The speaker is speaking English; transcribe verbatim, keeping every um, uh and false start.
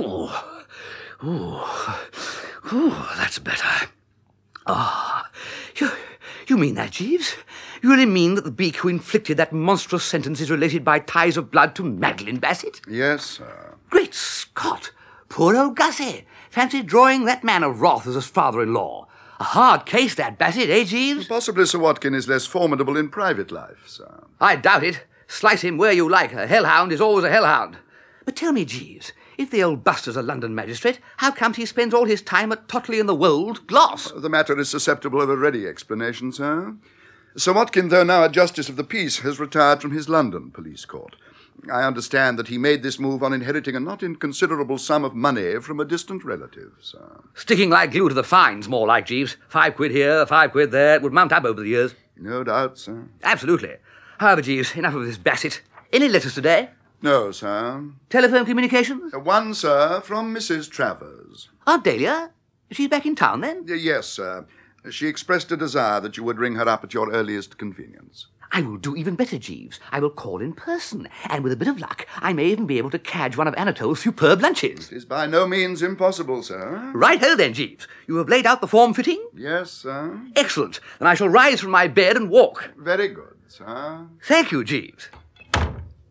Ooh. Ooh. Ooh, that's better. Ah, you, you mean that, Jeeves? You really mean that the beak who inflicted that monstrous sentence is related by ties of blood to Madeline Bassett? Yes, sir. Great Scott! Poor old Gussie. Fancy drawing that man of wrath as his father-in-law. A hard case, that, Bassett, eh, Jeeves? Possibly Sir Watkin is less formidable in private life, sir. I doubt it. Slice him where you like. A hellhound is always a hellhound. But tell me, Jeeves, if the old Buster's a London magistrate, how comes he spends all his time at Totley in the Wold, Gloss? The matter is susceptible of a ready explanation, sir. Sir Watkin, though now a Justice of the Peace, has retired from his London police court. I understand that he made this move on inheriting a not inconsiderable sum of money from a distant relative, sir. Sticking like glue to the fines, more like, Jeeves. Five quid here, five quid there. It would mount up over the years. No doubt, sir. Absolutely. However, Jeeves, enough of this Bassett. Any letters today? No, sir. Telephone communications? Uh, One, sir, from Missus Travers. Aunt Dahlia? She's back in town, then? Y- Yes, sir. She expressed a desire that you would ring her up at your earliest convenience. I will do even better, Jeeves. I will call in person, and with a bit of luck, I may even be able to cadge one of Anatole's superb lunches. It is by no means impossible, sir. Right-ho, then, Jeeves. You have laid out the form fitting? Yes, sir. Excellent. Then I shall rise from my bed and walk. Very good, sir. Thank you, Jeeves.